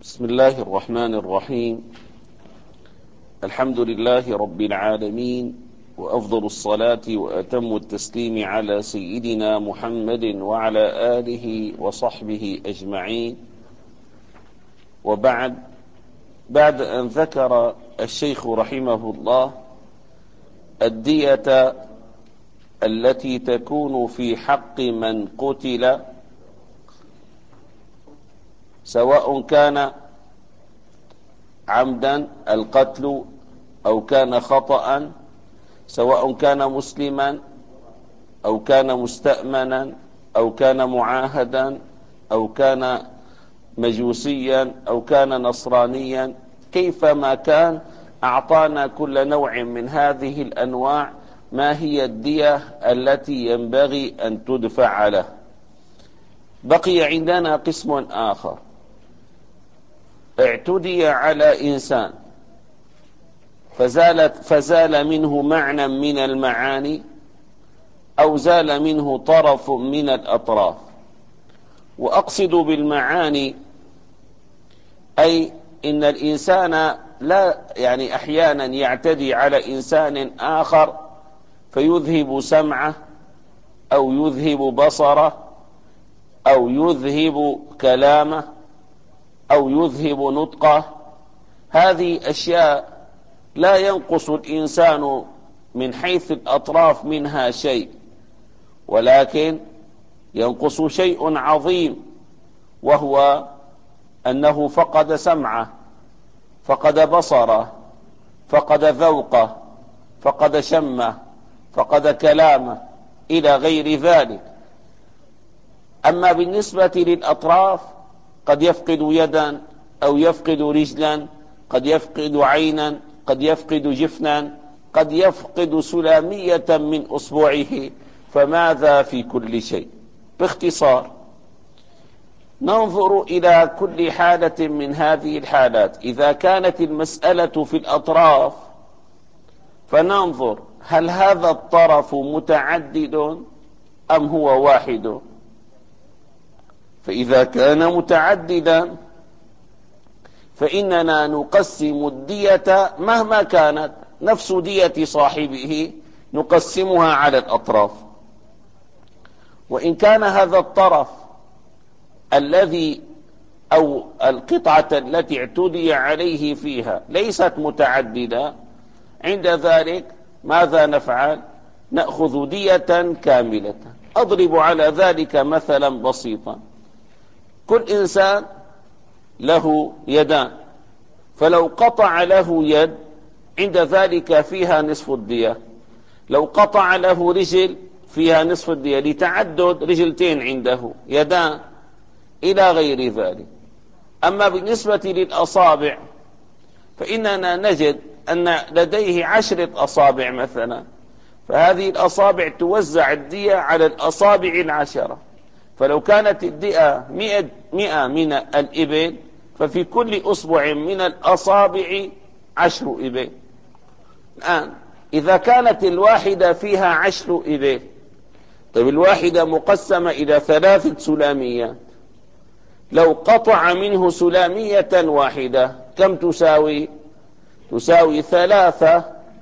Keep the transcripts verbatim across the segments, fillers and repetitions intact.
بسم الله الرحمن الرحيم. الحمد لله رب العالمين، وأفضل الصلاة وأتم التسليم على سيدنا محمد وعلى آله وصحبه أجمعين. وبعد بعد أن ذكر الشيخ رحمه الله الدية التي تكون في حق من قتل، سواء كان عمدا القتل أو كان خطأ، سواء كان مسلما أو كان مستأمنا أو كان معاهدا أو كان مجوسيا أو كان نصرانيا، كيفما كان أعطانا كل نوع من هذه الأنواع ما هي الدية التي ينبغي أن تدفع له. بقي عندنا قسم آخر: اعتدي على إنسان فزالت فزال منه معنى من المعاني أو زال منه طرف من الأطراف. وأقصد بالمعاني أي إن الإنسان لا يعني أحيانا يعتدي على إنسان آخر فيذهب سمعه أو يذهب بصره أو يذهب كلامه أو يذهب نطقه. هذه أشياء لا ينقص الإنسان من حيث الأطراف منها شيء، ولكن ينقص شيء عظيم، وهو أنه فقد سمعه، فقد بصره، فقد ذوقه، فقد شمه، فقد كلامه، إلى غير ذلك. أما بالنسبة للأطراف قد يفقد يدا أو يفقد رجلا، قد يفقد عينا، قد يفقد جفنا، قد يفقد سلامية من أصبعه، فماذا في كل شيء؟ باختصار ننظر إلى كل حالة من هذه الحالات. إذا كانت المسألة في الأطراف فننظر هل هذا الطرف متعدد أم هو واحد. فإذا كان متعددا فإننا نقسم الدية مهما كانت نفس دية صاحبه، نقسمها على الأطراف. وإن كان هذا الطرف الذي أو القطعة التي اعتدي عليه فيها ليست متعددة، عند ذلك ماذا نفعل؟ نأخذ دية كاملة. أضرب على ذلك مثلا بسيطا: كل إنسان له يدان، فلو قطع له يد عند ذلك فيها نصف الدية، لو قطع له رجل فيها نصف الدية لتعدد رجلتين عنده، يدان، إلى غير ذلك. أما بالنسبة للأصابع فإننا نجد أن لديه عشرة أصابع مثلا، فهذه الأصابع توزع الدية على الأصابع العشرة. فلو كانت الدية مئة, مئة من الإبل ففي كل أصبع من الأصابع عشر إبل. الآن إذا كانت الواحدة فيها عشر إبل، طيب الواحدة مقسمة إلى ثلاثة سلاميات، لو قطع منه سلامية واحدة كم تساوي؟ تساوي ثلاثة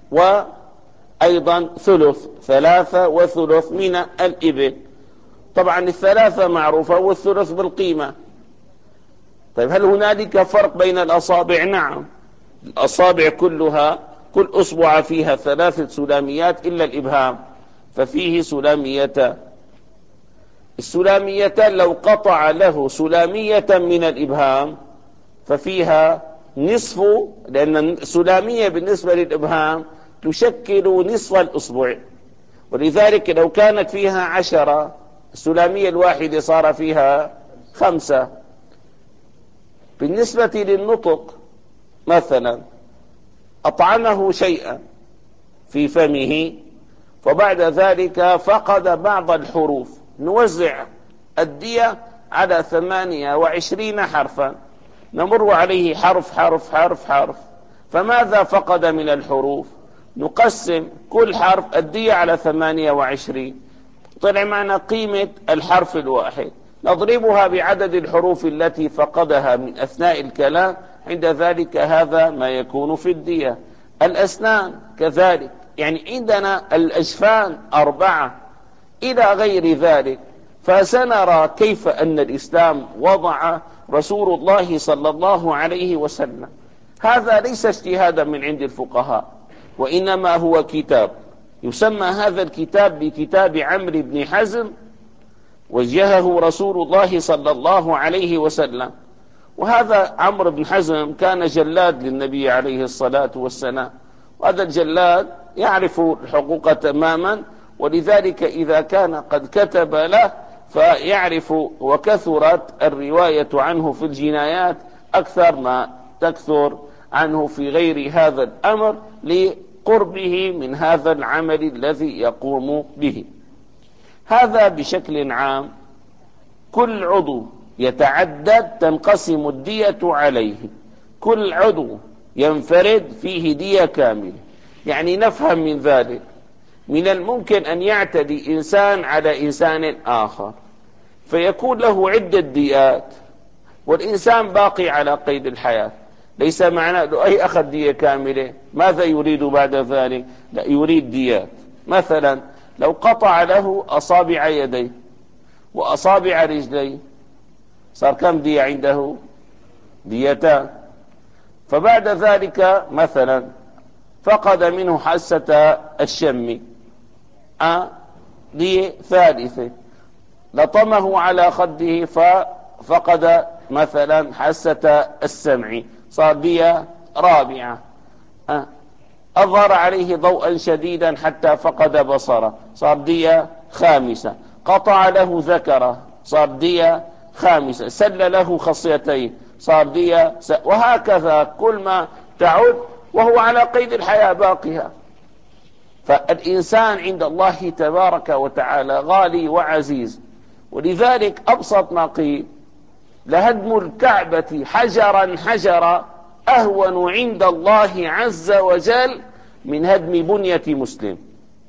وأيضا ثلث، ثلاثة وثلث من الإبل. طبعا الثلاثة معروفة والثلث بالقيمة. طيب هل هنالك فرق بين الأصابع؟ نعم، الأصابع كلها كل أصبع فيها ثلاثة سلاميات إلا الإبهام، ففيه سلاميتان. السلاميتان لو قطع له سلامية من الإبهام ففيها نصف، لأن السلامية بالنسبة للإبهام تشكل نصف الأصبع، ولذلك لو كانت فيها عشرة السلامية الواحدة صار فيها خمسة. بالنسبة للنطق مثلا، أطعمه شيئا في فمه وبعد ذلك فقد بعض الحروف، نوزع الدية على ثمانية وعشرين حرفا، نمر عليه حرف حرف حرف حرف، فماذا فقد من الحروف؟ نقسم كل حرف الدية على ثمانية وعشرين، طلع معنا قيمة الحرف الواحد. نضربها بعدد الحروف التي فقدها من أثناء الكلام، عند ذلك هذا ما يكون في الدية. الأسنان كذلك، يعني عندنا الأجفان أربعة إلى غير ذلك. فسنرى كيف أن الإسلام وضع رسول الله صلى الله عليه وسلم. هذا ليس اجتهادا من عند الفقهاء، وإنما هو كتاب يسمى هذا الكتاب بكتاب عمرو بن حزم، وجهه رسول الله صلى الله عليه وسلم. وهذا عمرو بن حزم كان جلاد للنبي عليه الصلاة والسلام، وهذا الجلاد يعرف الحقوق تماما، ولذلك إذا كان قد كتب له فيعرف، وكثرت الرواية عنه في الجنايات أكثر ما تكثر عنه في غير هذا الأمر، لقربه من هذا العمل الذي يقوم به. هذا بشكل عام. كل عضو يتعدد تنقسم الدية عليه، كل عضو ينفرد فيه دية كاملة. يعني نفهم من ذلك من الممكن أن يعتدي إنسان على إنسان آخر فيكون له عدة ديات، والإنسان باقي على قيد الحياة، ليس معناه له أي أخذ دية كاملة. ماذا يريد بعد ذلك؟ لا، يريد ديات. مثلا لو قطع له أصابع يديه وأصابع رجليه، صار كم دية عنده؟ ديتان. فبعد ذلك مثلا فقد منه حاسة الشم، أه دية ثالثة. لطمه على خده ففقد مثلا حاسة السمع، صار دية رابعة. أه أظهر عليه ضوءا شديدا حتى فقد بصره، صار دية خامسة. قطع له ذكره، صار دية خامسة. سل له خصيتين، صار دية س... وهكذا كل ما تعد وهو على قيد الحياة باقيها. فالإنسان عند الله تبارك وتعالى غالي وعزيز، ولذلك أبسط ما قيل: لهدم الكعبة حجرا حجرا أهون عند الله عز وجل من هدم بنية مسلم.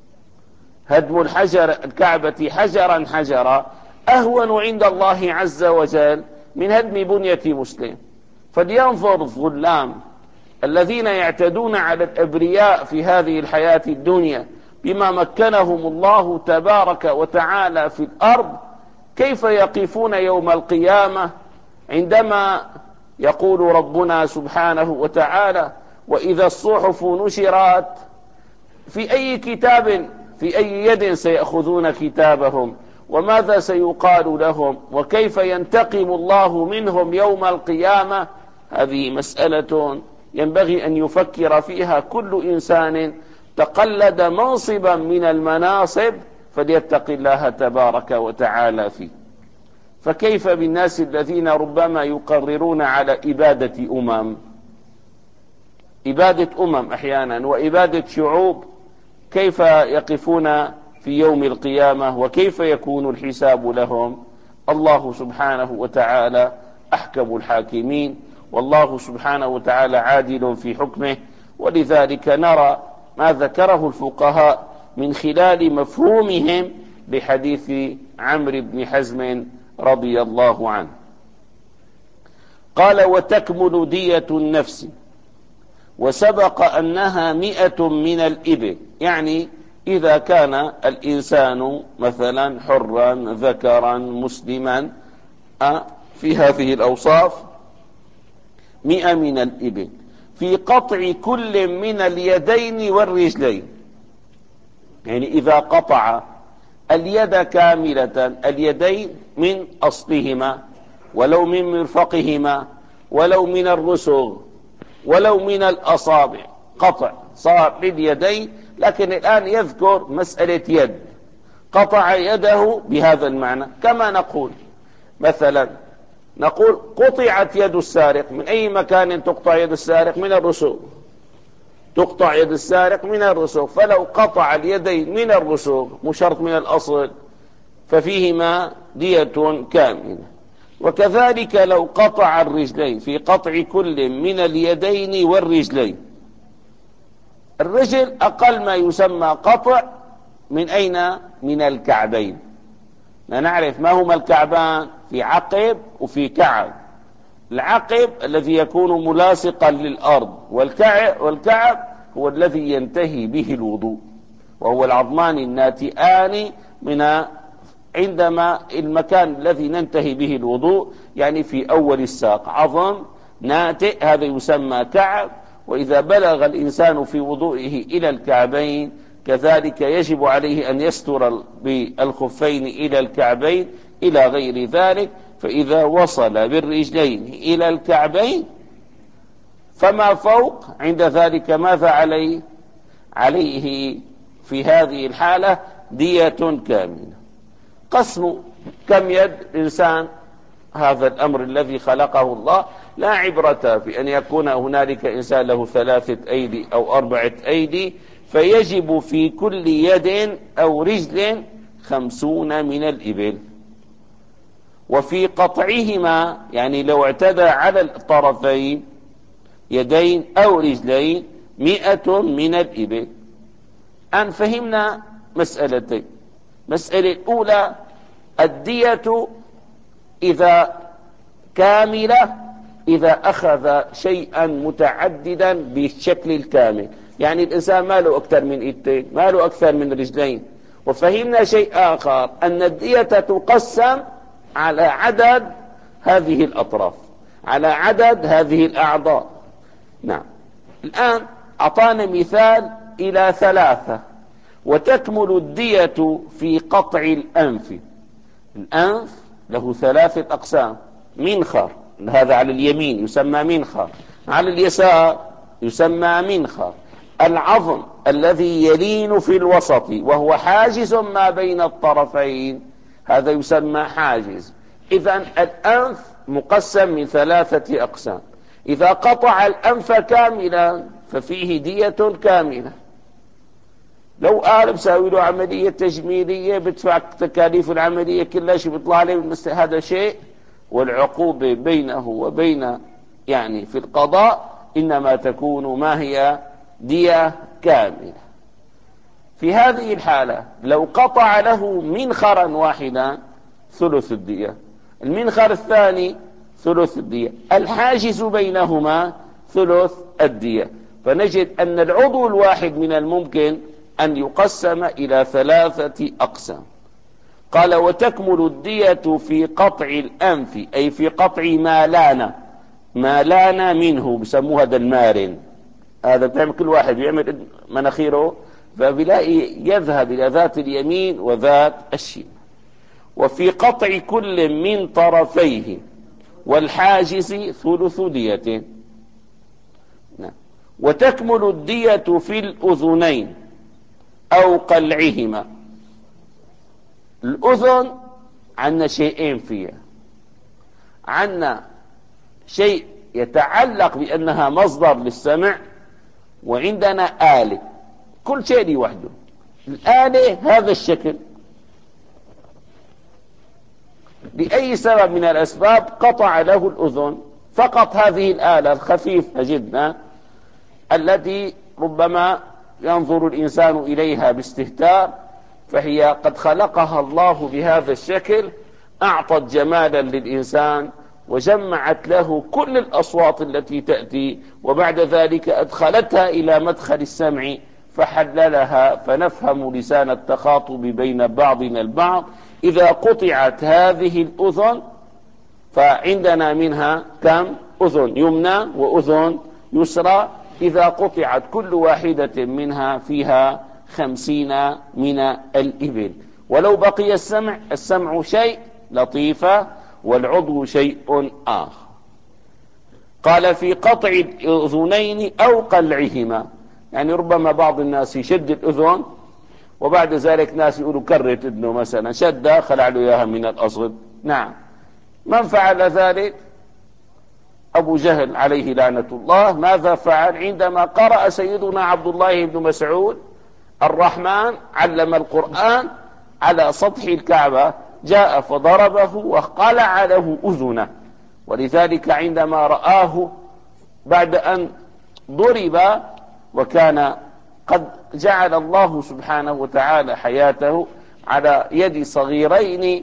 هدم الحجر الكعبة حجرا حجرا أهون عند الله عز وجل من هدم بنية مسلم. فلينظر الظلام الذين يعتدون على الأبرياء في هذه الحياة الدنيا بما مكنهم الله تبارك وتعالى في الأرض، كيف يقفون يوم القيامة عندما يقول ربنا سبحانه وتعالى: وإذا الصحف نشرت، في أي كتاب في أي يد سيأخذون كتابهم، وماذا سيقال لهم، وكيف ينتقم الله منهم يوم القيامة؟ هذه مسألة ينبغي أن يفكر فيها كل إنسان تقلد منصبا من المناصب، فليتق الله تبارك وتعالى فيه. فكيف بالناس الذين ربما يقررون على إبادة أمم، إبادة أمم أحيانا وإبادة شعوب، كيف يقفون في يوم القيامة وكيف يكون الحساب لهم؟ الله سبحانه وتعالى أحكم الحاكمين، والله سبحانه وتعالى عادل في حكمه. ولذلك نرى ما ذكره الفقهاء من خلال مفهومهم لحديث عمرو بن حزم رضي الله عنه. قال: وتكمل دية النفس، وسبق أنها مئة من الإبل. يعني إذا كان الإنسان مثلا حرا ذكرا مسلما في هذه الأوصاف، مئة من الإبل في قطع كل من اليدين والرجلين. يعني إذا قطع اليد كاملة، اليدين من أصلهما، ولو من مرفقهما، ولو من الرسغ، ولو من الأصابع، قطع صار لليدين. لكن الآن يذكر مسألة يد، قطع يده بهذا المعنى. كما نقول مثلا، نقول قطعت يد السارق. من أي مكان تقطع يد السارق؟ من الرسغ. تقطع يد السارق من الرسغ. فلو قطع اليدين من الرسغ مشرط من الأصل، ففيهما دية كاملة. وكذلك لو قطع الرجلين، في قطع كل من اليدين والرجلين. الرجل أقل ما يسمى قطع من أين؟ من الكعبين. نعرف ما هما الكعبان؟ في عقب وفي كعب. العقب الذي يكون ملاصقا للأرض، والكعب, والكعب هو الذي ينتهي به الوضوء، وهو العظمان الناتئان من عندما المكان الذي ننتهي به الوضوء، يعني في أول الساق عظم ناتئ، هذا يسمى كعب. وإذا بلغ الإنسان في وضوئه إلى الكعبين كذلك يجب عليه أن يستر بالخفين إلى الكعبين إلى غير ذلك. فإذا وصل بالرجلين إلى الكعبين فما فوق عند ذلك ماذا عليه؟ عليه في هذه الحالة دية كاملة. قسم كم يد إنسان، هذا الأمر الذي خلقه الله، لا عبرة في أن يكون هنالك إنسان له ثلاثة أيدي أو أربعة أيدي، فيجب في كل يد أو رجل خمسون من الإبل. وفي قطعهما، يعني لو اعتدى على الطرفين يدين أو رجلين، مئة من الإبل. أن فهمنا مسألتين. مسألة الأولى الدية إذا كاملة إذا أخذ شيئا متعددا بالشكل الكامل، يعني الإنسان ما له أكثر من إيدين، ما له أكثر من رجلين. وفهمنا شيء آخر، أن الدية تقسم على عدد هذه الأطراف، على عدد هذه الأعضاء. نعم. الآن أعطانا مثال إلى ثلاثة. وتكمل الدية في قطع الأنف. الأنف له ثلاثة أقسام: منخر، هذا على اليمين يسمى منخر، على اليسار يسمى منخر. العظم الذي يلين في الوسط وهو حاجز ما بين الطرفين، هذا يسمى حاجز. إذن الأنف مقسم من ثلاثة أقسام. إذا قطع الأنف كاملا ففيه دية كاملة. لو قال بساوي له عملية تجميلية بدفع تكاليف العملية كلها، شو بيطلع عليه هذا شيء. والعقوبة بينه وبين يعني في القضاء إنما تكون ما هي دية كاملة. في هذه الحالة لو قطع له منخرا واحدا ثلث الدية، المنخر الثاني ثلث الدية، الحاجز بينهما ثلث الدية. فنجد أن العضو الواحد من الممكن أن يقسم إلى ثلاثة أقسام. قال: وتكمل الدية في قطع الأنف، أي في قطع ما لان ما لان منه، بسموه هذا المارن. هذا بتعمل كل واحد بيعمل مناخيره فبيلاقي يذهب إلى ذات اليمين وذات الشمال. وفي قطع كل من طرفيه والحاجز ثلث دية. نعم. وتكمل الدية في الأذنين أو قلعهما. الأذن عندنا شيئين فيها، عندنا شيء يتعلق بأنها مصدر للسمع، وعندنا آلة. كل شيء لوحده. الآلة هذا الشكل، لأي سبب من الأسباب قطع له الأذن، فقط هذه الآلة الخفيفة جدا التي ربما ينظر الإنسان إليها باستهتار، فهي قد خلقها الله بهذا الشكل، أعطت جمالا للإنسان وجمعت له كل الأصوات التي تأتي، وبعد ذلك أدخلتها إلى مدخل السمع فحللها، فنفهم لسان التخاطب بين بعضنا البعض. إذا قطعت هذه الأذن فعندنا منها كم؟ أذن يمنى وأذن يسرى. إذا قطعت كل واحدة منها فيها خمسين من الإبل. ولو بقي السمع، السمع شيء لطيفة والعضو شيء آخر. قال: في قطع الأذنين أو قلعهما، يعني ربما بعض الناس يشد الأذن وبعد ذلك ناس يقولوا كرت ابنه مثلا، شد خلع له إياها من الأصل. نعم. من فعل ذلك؟ أبو جهل عليه لعنة الله. ماذا فعل عندما قرأ سيدنا عبد الله بن مسعود: الرحمن علم القرآن على سطح الكعبة، جاء فضربه وقلع له أذنه. ولذلك عندما رآه بعد أن ضرب، وكان قد جعل الله سبحانه وتعالى حياته على يد صغيرين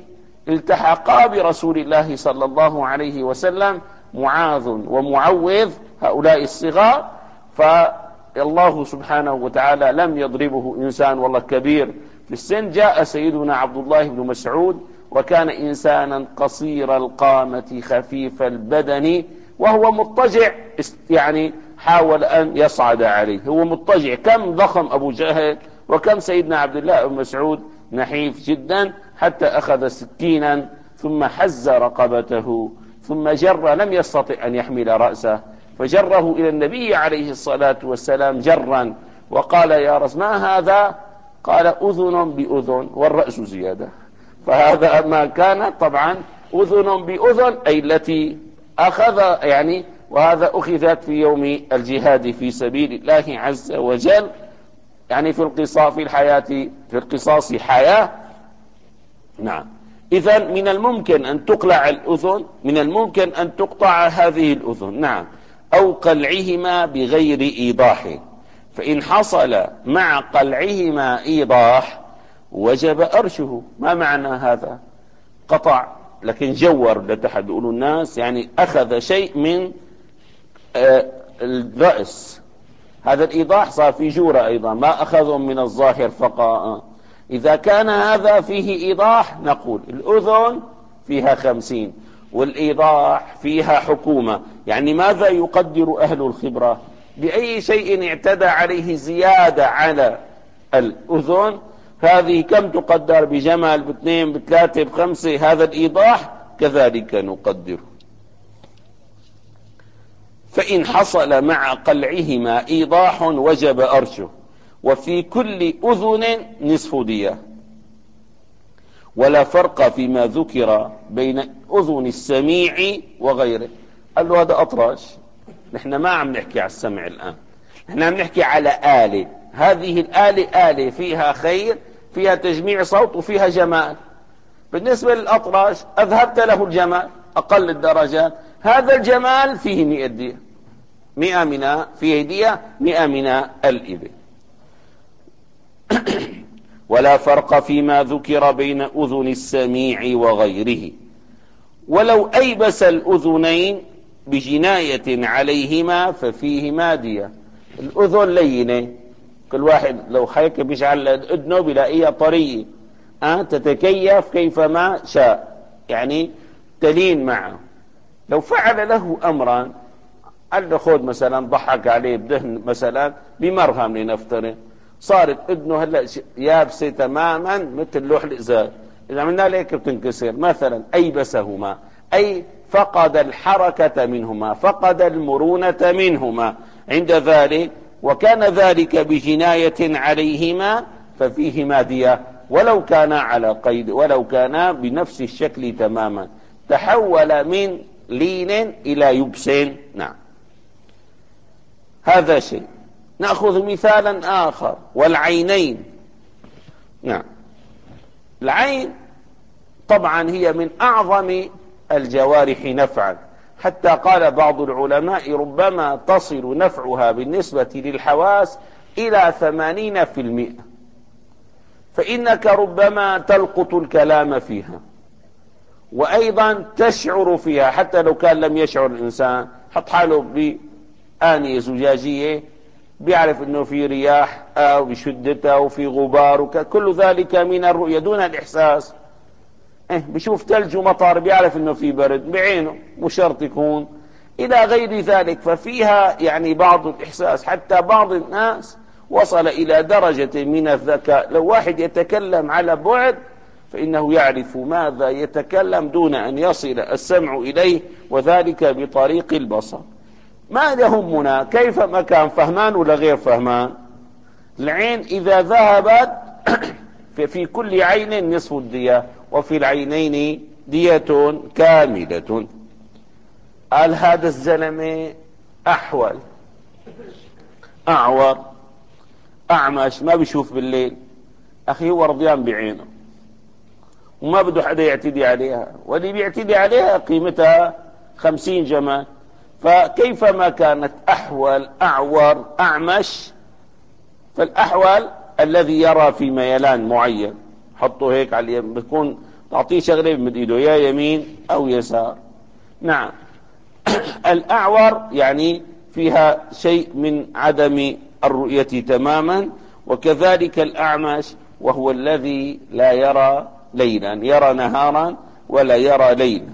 التحقا برسول الله صلى الله عليه وسلم، معاذ ومعوذ هؤلاء الصغار، فالله سبحانه وتعالى لم يضربه إنسان والله كبير في السن. جاء سيدنا عبد الله بن مسعود وكان إنسانا قصير القامة خفيف البدن وهو مضطجع، يعني حاول أن يصعد عليه، هو مضطجع. كم ضخم أبو جهل وكم سيدنا عبد الله بن مسعود نحيف جدا، حتى أخذ سكينا ثم حز رقبته ثم جر، لم يستطع أن يحمل رأسه فجره إلى النبي عليه الصلاة والسلام جرا، وقال يا رسول ما هذا؟ قال أذن بأذن والرأس زيادة. فهذا ما كان طبعا أذن بأذن أي التي أخذ يعني، وهذا أخذت في يوم الجهاد في سبيل الله عز وجل، يعني في القصاص في الحياة في القصاص حياة. نعم. إذن من الممكن أن تقلع الأذن، من الممكن أن تقطع هذه الأذن، نعم، أو قلعهما بغير إيضاح، فإن حصل مع قلعهما إيضاح وجب أرشه. ما معنى هذا؟ قطع لكن جور لتحد يقولوا الناس، يعني أخذ شيء من آه الرأس، هذا الإيضاح صار في جورة أيضا، ما أخذهم من الظاهر فقط. إذا كان هذا فيه إيضاح نقول الأذن فيها خمسين والإيضاح فيها حكومة. يعني ماذا يقدر أهل الخبرة؟ بأي شيء اعتدى عليه زيادة على الأذن، هذه كم تقدر؟ بجمل، باثنين، بثلاثة، بخمسة، هذا الإيضاح كذلك نقدر. فإن حصل مع قلعهما إيضاح وجب أرشه، وفي كل أذن نصف دية، ولا فرق فيما ذكر بين أذن السميع وغيره. قال له هذا أطرش، نحن ما عم نحكي على السمع الآن، نحن عم نحكي على آلة، هذه الآلة آلة فيها خير، فيها تجميع صوت وفيها جمال. بالنسبة للأطرش أذهبت له الجمال أقل الدرجات، هذا الجمال فيه مئة دية، مئة من فيه دية مئة من الإبل. ولا فرق فيما ذكر بين أذن السميع وغيره، ولو أيبس الأذنين بجناية عليهما ففيهما دية. الأذن لينة، كل واحد لو هيك بيجعل أذنه بلاقيها طرية، أه تتكيف كيفما شاء، يعني تلين معه. لو فعل له أمرا، قال له خذ مثلا، ضحك عليه بدهن مثلا بمرهم لنفترض، صارت اذنه هلا يابسه تماما مثل لوح الازاز، اذا عملنا له هيك بتنكسر مثلا. ايبسهما اي فقد الحركه منهما، فقد المرونه منهما عند ذلك، وكان ذلك بجنايه عليهما ففيهما دية، ولو كان على قيد، ولو كان بنفس الشكل تماما، تحول من لين الى يبس. نعم، هذا شيء. نأخذ مثالا آخر، والعينين. نعم، العين طبعا هي من أعظم الجوارح نفعا، حتى قال بعض العلماء ربما تصل نفعها بالنسبة للحواس إلى ثمانين في المئة، فإنك ربما تلقط الكلام فيها، وأيضا تشعر فيها، حتى لو كان لم يشعر الإنسان، حط حاله بآنية زجاجية بيعرف انه في رياح او بشدتها وفي غبار وكل ذلك من الرؤية دون الاحساس. إيه بيشوف ثلج ومطر بيعرف انه في برد بعينه، مش شرط يكون الى غير ذلك. ففيها يعني بعض الاحساس، حتى بعض الناس وصل الى درجة من الذكاء، لو واحد يتكلم على بعد فانه يعرف ماذا يتكلم دون ان يصل السمع اليه، وذلك بطريق البصر. ما يهمنا كيف ما كان، فهمان ولا غير فهمان. العين إذا ذهبت في كل عين نصف الدية، وفي العينين دية كاملة. قال هذا الزلمة أحول، أعور، أعمش، ما بيشوف بالليل. أخي هو رضيان بعينه وما بده حدا يعتدي عليها، واللي بيعتدي عليها قيمتها خمسين جمال. فكيفما كانت أحول، أعور، أعمش، فالأحول الذي يرى في ميلان معين، حطه هيك على اليمين، بيكون تعطيه شغلة بمد ايده، يا يمين او يسار. نعم. الأعور يعني فيها شيء من عدم الرؤية تماما، وكذلك الأعمش وهو الذي لا يرى ليلا، يرى نهارا ولا يرى ليلا.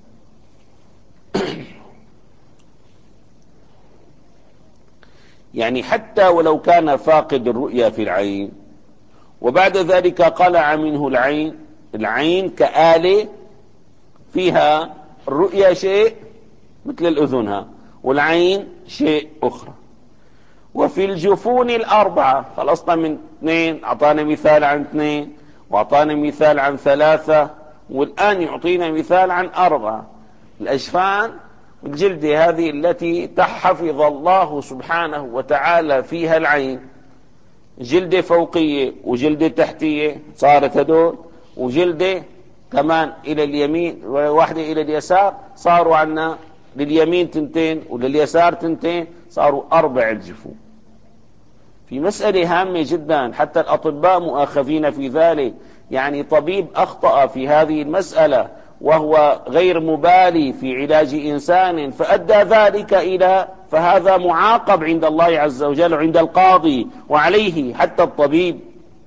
يعني حتى ولو كان فاقد الرؤية في العين وبعد ذلك قلع منه العين، العين كآلة فيها الرؤية شيء مثل الأذنها، والعين شيء أخرى. وفي الجفون الأربعة، خلصنا من اثنين، أعطانا مثال عن اثنين، وأعطانا مثال عن ثلاثة، والآن يعطينا مثال عن أربعة. الأجفان الجلدة هذه التي تحفظ الله سبحانه وتعالى فيها العين، جلدة فوقية وجلدة تحتية صارت هدول، وجلدة كمان إلى اليمين وواحدة إلى اليسار، صاروا عنا لليمين تنتين ولليسار تنتين، صاروا أربع الجفون. في مسألة هامة جدا، حتى الأطباء مؤاخذين في ذلك. يعني طبيب أخطأ في هذه المسألة وهو غير مبالي في علاج إنسان فأدى ذلك إلى، فهذا معاقب عند الله عز وجل وعند القاضي وعليه حتى الطبيب.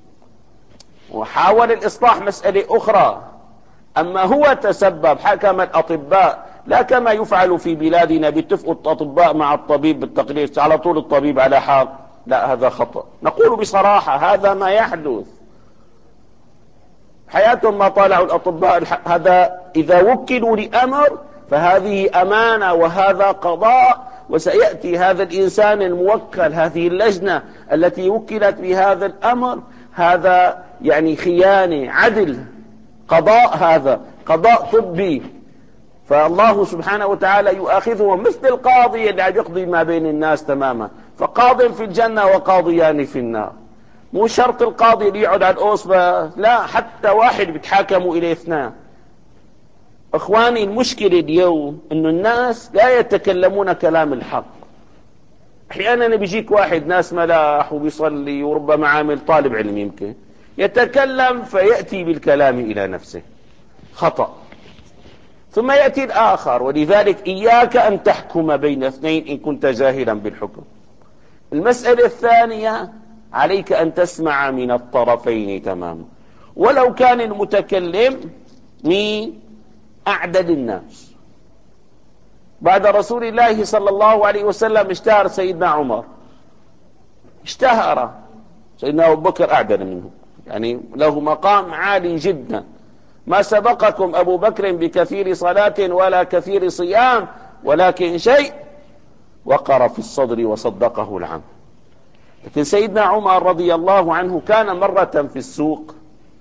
وحاول الإصلاح مسألة أخرى، أما هو تسبب، حكم الأطباء لا كما يفعل في بلادنا بيتفقوا الأطباء مع الطبيب بالتقرير على طول الطبيب على حق. لا، هذا خطأ، نقول بصراحة هذا ما يحدث. حياتهم ما طالعوا الأطباء هذا، إذا وكلوا لأمر فهذه أمانة وهذا قضاء، وسيأتي هذا الإنسان الموكل، هذه اللجنة التي وكلت بهذا الأمر، هذا يعني خيانة، عدل، قضاء، هذا قضاء طبي. فالله سبحانه وتعالى يؤاخذهم مثل القاضي اللي عم يقضي ما بين الناس تماما، فقاض في الجنة وقاضيان في النار. مو شرط القاضي اللي يقعد على الأوصبة، لا، حتى واحد بيتحاكموا إليه اثنان. اخواني، المشكلة اليوم انه الناس لا يتكلمون كلام الحق. احيانا بيجيك واحد ناس ملاح وبيصلي وربما عامل طالب علم، يمكن يتكلم فيأتي بالكلام الى نفسه، خطأ. ثم يأتي الآخر، ولذلك إياك أن تحكم بين اثنين إن كنت جاهلا بالحكم. المسألة الثانية، عليك أن تسمع من الطرفين تماما، ولو كان المتكلم مين؟ أعدل الناس. بعد رسول الله صلى الله عليه وسلم اشتهر سيدنا عمر، اشتهر سيدنا أبو بكر أعدل منه، يعني له مقام عالي جدا. ما سبقكم أبو بكر بكثير صلاة ولا كثير صيام، ولكن شيء وقر في الصدر وصدقه العام. لكن سيدنا عمر رضي الله عنه كان مرة في السوق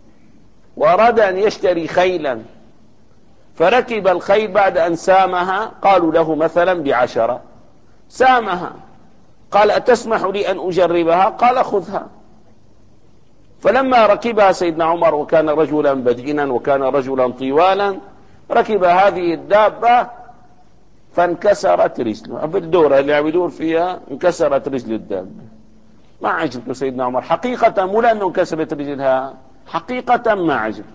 وأراد أن يشتري خيلا، فركب الخيل بعد أن سامها، قالوا له مثلا بعشرة، سامها، قال أتسمح لي أن أجربها؟ قال خذها. فلما ركبها سيدنا عمر، وكان رجلا بدينا وكان رجلا طوالا، ركب هذه الدابة فانكسرت رجله، بالدورة اللي عم يدور فيها انكسرت رجل الدابة. ما عجبته سيدنا عمر حقيقة، مو لأنه انكسرت رجلها، حقيقة ما عجبته.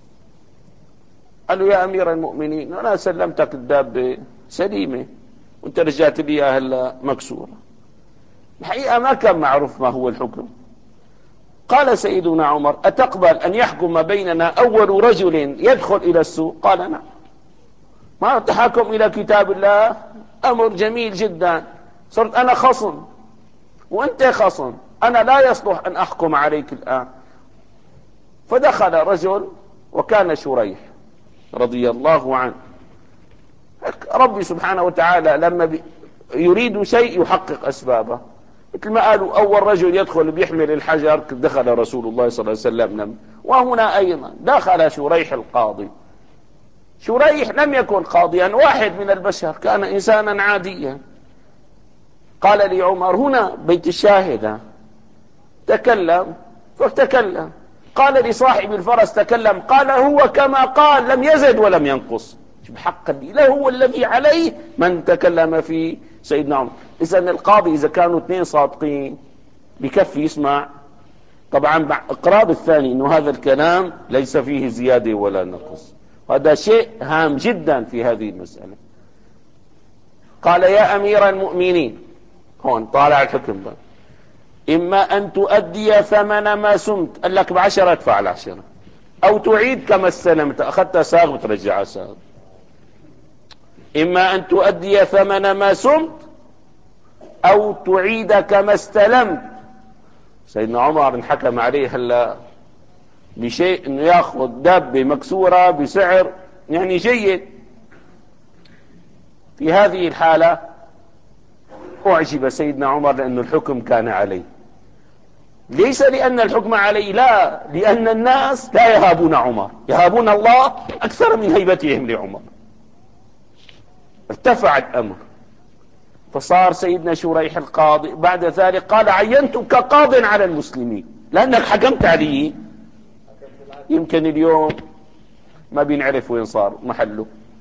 قال له يا أمير المؤمنين، أنا سلمتك الدابة سليمة وانت رجعت لي هلا مكسورة. الحقيقة ما كان معروف ما هو الحكم. قال سيدنا عمر أتقبل أن يحكم بيننا أول رجل يدخل إلى السوق؟ قال نعم. ما التحكم إلى كتاب الله أمر جميل جدا، صرت أنا خصم وأنت خصم، أنا لا يصلح أن أحكم عليك الآن. فدخل رجل وكان شريح رضي الله عنه. ربي سبحانه وتعالى لما يريد شيء يحقق أسبابه، مثل ما قالوا أول رجل يدخل بيحمل الحجر دخل رسول الله صلى الله عليه وسلم، وهنا أيضا دخل شريح القاضي. شريح لم يكن قاضيا، واحد من البشر، كان إنسانا عاديا. قال لي عمر هنا بيت الشاهد، تكلم فتكلم. قال لصاحب الفرس تكلم، قال هو كما قال، لم يزد ولم ينقص. بحق لا هو الذي عليه من تكلم في سيدنا عمر. إذا القاضي إذا كانوا اثنين صادقين بكفي يسمع طبعا مع إقرار الثاني أنه هذا الكلام ليس فيه زيادة ولا نقص، هذا شيء هام جدا في هذه المسألة. قال يا أمير المؤمنين، هون طالع الحكم بقى، إما أن تؤدي ثمن ما سمت، قال لك بعشرة ادفع العشرة، أو تعيد كما استلمت، أخذت ساغ وترجع ساغ. إما أن تؤدي ثمن ما سمت أو تعيد كما استلمت. سيدنا عمر انحكم عليه هلا بشيء انه ياخذ دابة مكسورة بسعر يعني جيد. في هذه الحالة أعجب سيدنا عمر لأن الحكم كان عليه، ليس لأن الحكم عليه، لا، لأن الناس لا يهابون عمر، يهابون الله أكثر من هيبتهم لعمر. ارتفع الأمر، فصار سيدنا شريح القاضي. بعد ذلك قال عينتك قاض على المسلمين لأنك حكمت عليه. يمكن اليوم ما بينعرف وين صار محله.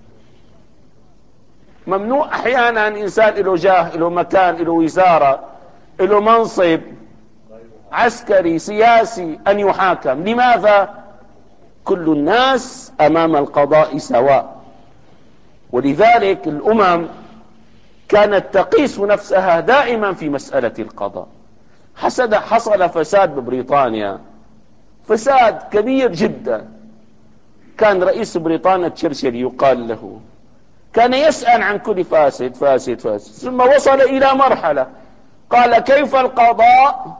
ممنوع أحيانا إنسان له جاه، له مكان، له وزارة، له منصب عسكري سياسي أن يحاكم. لماذا؟ كل الناس أمام القضاء سواء. ولذلك الأمم كانت تقيس نفسها دائما في مسألة القضاء. حسد حصل فساد ببريطانيا، فساد كبير جدا. كان رئيس بريطانيا تشرشل يقال له، كان يسأل عن كل فاسد فاسد فاسد، ثم وصل إلى مرحلة قال كيف القضاء؟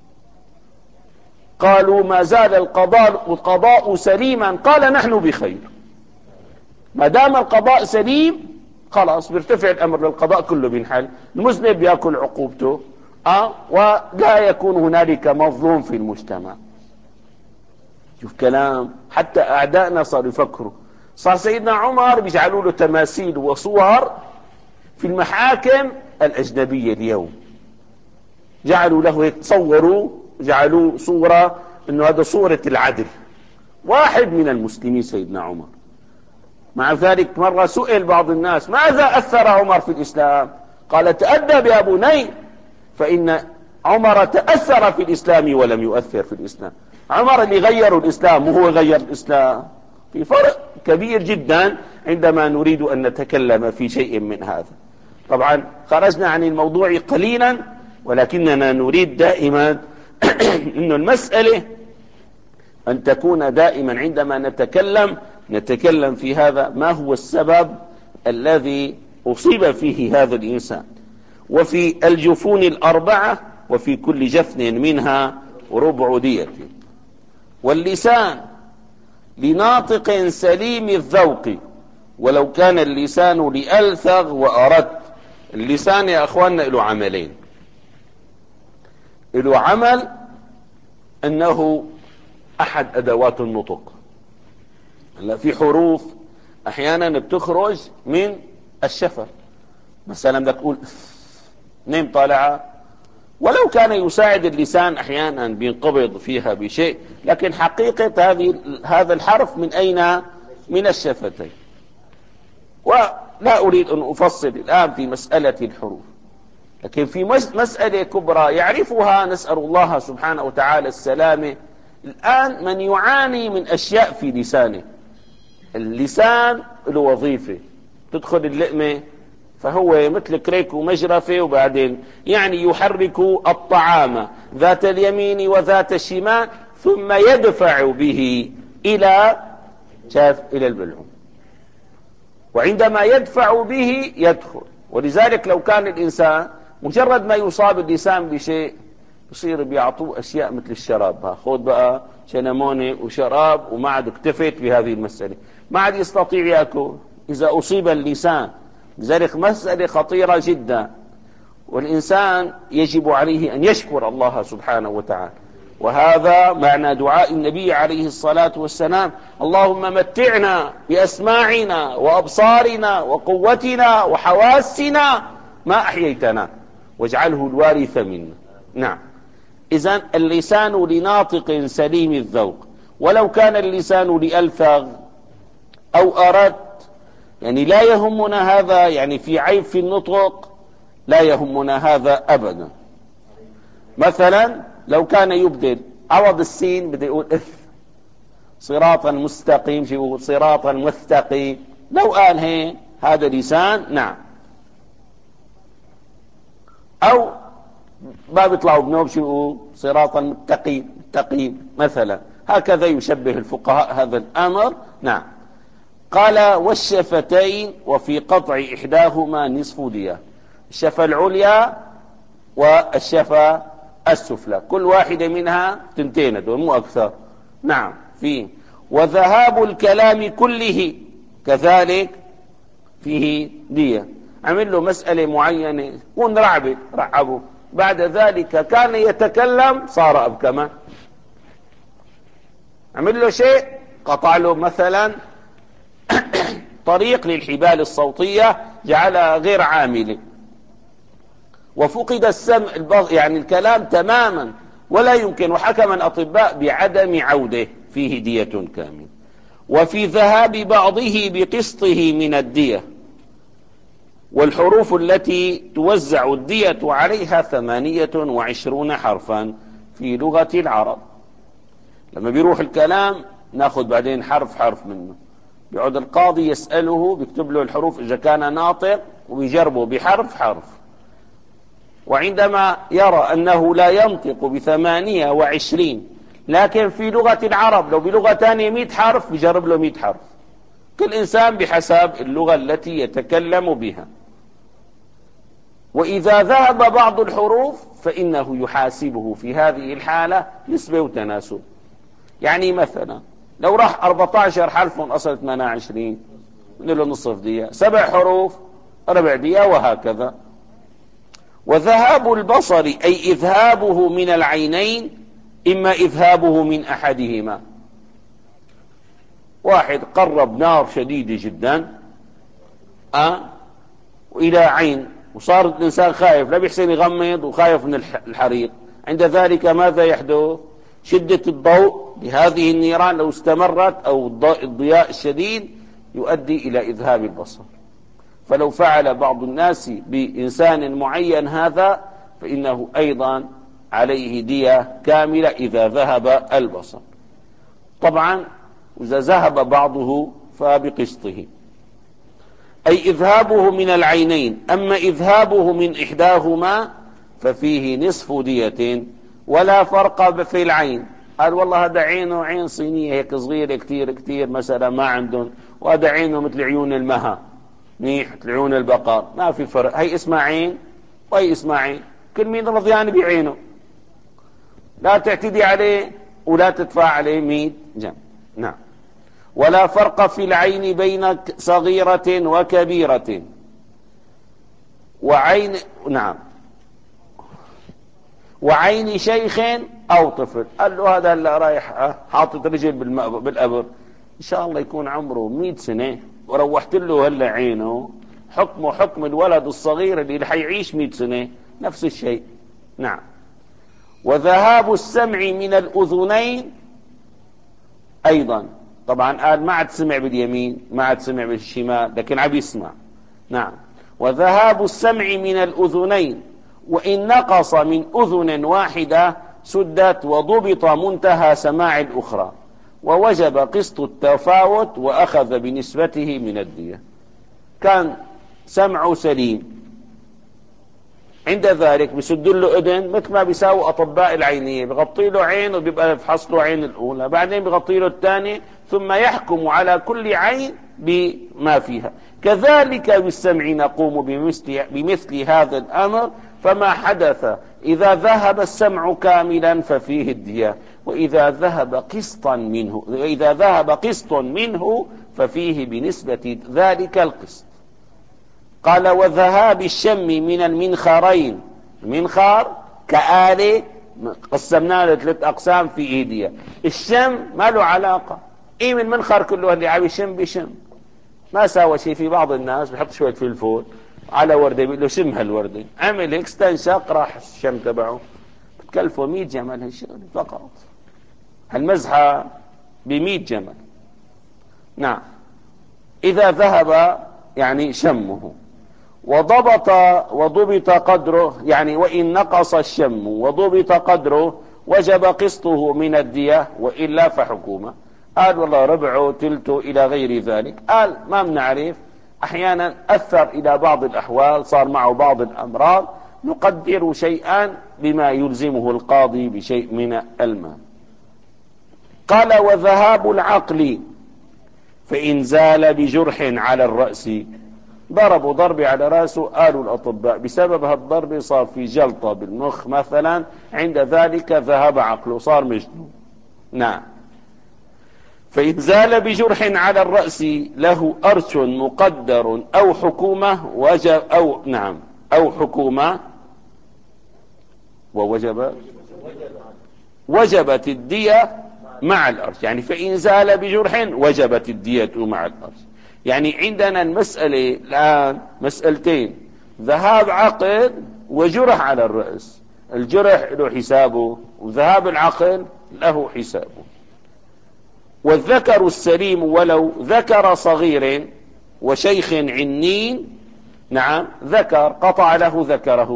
قالوا ما زال القضاء القضاء سليما. قال نحن بخير، ما دام القضاء سليم خلاص بيرتفع الأمر للقضاء كله بينحل، المذنب يأكل عقوبته أه ولا يكون هنالك مظلوم في المجتمع. شوف كلام، حتى أعدائنا صاروا يفكروا. صار سيدنا عمر بيجعلوا له تماثيل وصور في المحاكم الأجنبية اليوم، جعلوا له هيك، تصوروا جعلوا صورة انه هذا صورة العدل، واحد من المسلمين سيدنا عمر. مع ذلك مرة سئل بعض الناس ماذا أثر عمر في الإسلام؟ قال تأدب يا بني، فإن عمر تأثر في الإسلام ولم يؤثر في الإسلام. عمر اللي غير الإسلام وهو غير الإسلام. في فرق كبير جدا عندما نريد أن نتكلم في شيء من هذا. طبعا خرجنا عن الموضوع قليلا، ولكننا نريد دائما أن المسألة أن تكون دائما عندما نتكلم نتكلم في هذا ما هو السبب الذي أصيب فيه هذا الإنسان. وفي الجفون الأربعة وفي كل جفن منها ربع دية. واللسان لناطق سليم الذوق ولو كان اللسان لألثغ وأردت. اللسان يا أخواننا له عملين، له عمل أنه أحد أدوات النطق. هلا في حروف أحيانا بتخرج من الشفة، مثلا بدك تقول نيم طالعة، ولو كان يساعد اللسان أحيانا بينقبض فيها بشيء، لكن حقيقة هذه هذا الحرف من أين؟ من الشفتين. ولا أريد أن أفصل الآن في مسألة الحروف، لكن في مسألة كبرى يعرفها، نسأل الله سبحانه وتعالى السلامة. الآن من يعاني من أشياء في لسانه، اللسان له وظيفة، تدخل اللقمة فهو مثل كريك ومجرفة، وبعدين يعني يحرك الطعام ذات اليمين وذات الشمال، ثم يدفع به إلى شاف إلى البلعوم، وعندما يدفع به يدخل. ولذلك لو كان الإنسان مجرد ما يصاب اللسان بشيء يصير بيعطوه أشياء مثل الشراب، ها خذ بقى شنموني وشراب، وما عاد اكتفت بهذه المسألة، ما عاد يستطيع يأكل إذا أصيب اللسان. لذلك مسألة خطيرة جدا، والإنسان يجب عليه أن يشكر الله سبحانه وتعالى. وهذا معنى دعاء النبي عليه الصلاة والسلام: اللهم متعنا بأسماعنا وأبصارنا وقوتنا وحواسنا ما أحييتنا واجعله الوارث منا. نعم، إذن اللسان لناطق سليم الذوق ولو كان اللسان لألثغ أو أردت، يعني لا يهمنا هذا، يعني في عيب في النطق لا يهمنا هذا أبدا. مثلا لو كان يبدل عوض السين بده يقول اث، صراطا مستقيم، شو يقول صراطا مستقيم. لو قال هيك هذا لسان نعم. او ما بيطلعوا بنوب، شو يقول صراطا متقيم متقيم مثلا. هكذا يشبه الفقهاء هذا الامر. نعم. قال والشفتين وفي قطع احداهما نصف دية، الشفة العليا والشفة السفلى كل واحدة منها تنتين دول مو اكثر. نعم. فيه وذهاب الكلام كله كذلك فيه دية. عمل له مسألة معينة كون رعبة رعبه، بعد ذلك كان يتكلم صار أبكما. عمل له شيء قطع له مثلا طريق للحبال الصوتية جعلها غير عاملة، وفقد السمع يعني الكلام تماما ولا يمكن، وحكم الأطباء بعدم عوده، فيه دية كاملة. وفي ذهاب بعضه بقسطه من الدية. والحروف التي توزع الدية عليها ثمانية وعشرون حرفا في لغة العرب. لما بيروح الكلام ناخذ بعدين حرف حرف منه، بيعود القاضي يسأله بيكتب له الحروف إذا كان ناطق وبيجربه بحرف حرف، وعندما يرى أنه لا ينطق بثمانية وعشرين لكن في لغة العرب لو بلغة ثانية مئة حرف بيجرب له مئة حرف، كل إنسان بحسب اللغة التي يتكلم بها. وإذا ذهب بعض الحروف فإنه يحاسبه في هذه الحالة نسبة وتناسب. يعني مثلا لو راح أربعة عشر حرف من أصل ثمانية وعشرين له نصف دية، سبع حروف ربع دية، وهكذا. وذهاب البصر أي إذهابه من العينين، إما إذهابه من أحدهما. واحد قرب نار شديدة جدا أه؟ وإلى عين، وصار الإنسان خايف لا بيحسن يغمض وخايف من الحريق، عند ذلك ماذا يحدث؟ شدة الضوء بهذه النيران لو استمرت أو الضياء الشديد يؤدي إلى إذهاب البصر. فلو فعل بعض الناس بإنسان معين هذا فإنه أيضا عليه دية كاملة إذا ذهب البصر. طبعا إذا ذهب بعضه فبقسطه، أي إذهابه من العينين. أما إذهابه من إحداهما ففيه نصف دية، ولا فرق في العين. قال والله هذا عينه عين صينية هيك صغيرة كتير كتير مثلا ما عندهم، وهذا عينه مثل عيون المها منيح مثل عيون البقر، ما في فرق. هي اسمها عين وهي اسمها عين، كل مين رضيان بعينه، لا تعتدي عليه ولا تدفع عليه ميت جنب. نعم. ولا فرق في العين بين صغيرة وكبيرة وعين نعم وعين شيخ أو طفل. قال له هذا اللي رايح حاطط رجل بالقبر إن شاء الله يكون عمره مئة سنة وروحت له هلا عينه، حكمه حكم الولد الصغير اللي حيعيش مئة سنة، نفس الشيء. نعم. وذهاب السمع من الأذنين أيضا. طبعا قال ما عاد سمع باليمين ما عاد سمع بالشمال لكن عم يسمع. نعم. وذهاب السمع من الأذنين، وإن نقص من أذن واحدة سدت وضبط منتهى سماع الأخرى، ووجب قسط التفاوت وأخذ بنسبته من الدية. كان سمعه سليم، عند ذلك بيسد له اذن مثل ما بيساوي اطباء العينيه، بغطي له عين وبيبقى يفحص له عين الاولى، بعدين بغطي له الثانيه، ثم يحكم على كل عين بما فيها. كذلك بالسمع نقوم بمثل, بمثل هذا الامر. فما حدث اذا ذهب السمع كاملا ففيه الدية، واذا ذهب قسطا منه واذا ذهب قسط منه ففيه بنسبة ذلك القسط. قال وذهاب الشم من المنخرين، المنخار كآلة قسمناه لثلاث أقسام في إيديا. الشم ما له علاقة، إيه من المنخر كله اللي عم يشم بشم ما ساوى شيء. في بعض الناس بحط شوية فلفل على وردة بيقول له شم هالوردة، عمل هيك استنشق راح الشم تبعه، بتكلفه مئة جمل هالشغل فقط، هالمزحة بمئة جمل. نعم. إذا ذهب يعني شمه وضبط وضبط قدره، يعني وإن نقص الشم وضبط قدره وجب قسطه من الدية وإلا فحكومة. قال والله ربعه تلته إلى غير ذلك. قال ما بنعرف، أحيانا أثر إلى بعض الأحوال، صار معه بعض الأمراض، نقدر شيئا بما يلزمه القاضي بشيء من المال. قال وذهاب العقل فإن زال بجرح على الرأس. ضربوا ضرب على رأسه، قالوا الأطباء بسبب هالضرب صار في جلطة بالمخ مثلا، عند ذلك ذهب عقله، صار مجنون. نعم. فإن زال بجرح على الرأس له أرش مقدر أو حكومة وجب أو نعم أو حكومة ووجب وجبت الدية مع الأرش. يعني فإن زال بجرح وجبت الدية مع الأرش. يعني عندنا المسألة الآن مسألتين: ذهاب عقل وجرح على الرأس. الجرح له حسابه وذهاب العقل له حسابه. والذكر السليم ولو ذكر صغير وشيخ عنين. نعم، ذكر قطع له ذكره.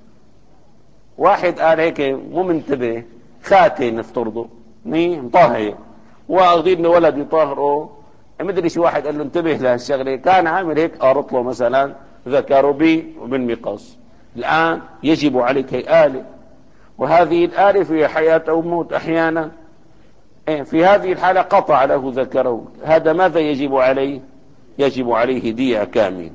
واحد قال هيك مو منتبه، خاتن نفترضه مي مطهر، واخذين ولد يطهره، مدري شو، واحد قال له انتبه لهالشغله، كان عامل هيك قارط له مثلا ذكره بي وبالمقص. الان يجب عليك هي آلة، وهذه الآلة في حياة أو موت أحيانا. في هذه الحالة قطع له ذكره، هذا ماذا يجب عليه؟ يجب عليه دية كامل.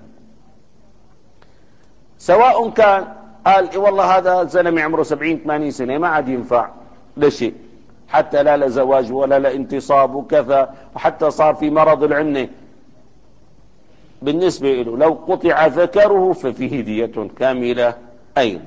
سواء كان قال إيه والله هذا زلمة عمره سبعين ثمانين سنة ما عاد ينفع لشيء، حتى لا لزواج ولا لانتصاب وكذا، وحتى صار في مرض العنة، بالنسبة له لو قطع ذكره ففيه دية كاملة أيضا.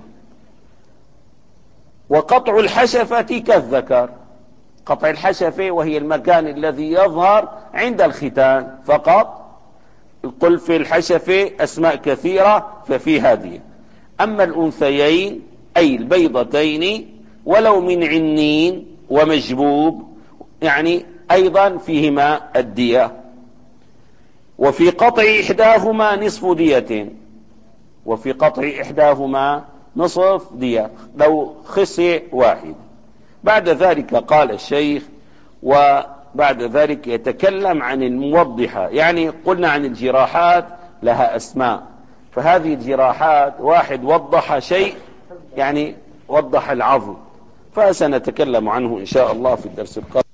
وقطع الحشفة كالذكر. قطع الحشفة وهي المكان الذي يظهر عند الختان فقط، قل في الحشفة أسماء كثيرة ففيها دية. أما الأنثيين أي البيضتين ولو من عنين ومجبوب يعني أيضا فيهما الدية. وفي قطع إحداهما نصف دية. وفي قطع إحداهما نصف دية لو خصي واحد. بعد ذلك قال الشيخ: وبعد ذلك يتكلم عن الموضحة. يعني قلنا عن الجراحات لها أسماء، فهذه الجراحات واحد وضح شيء يعني وضح العظم، فسنتكلم عنه إن شاء الله في الدرس القادم.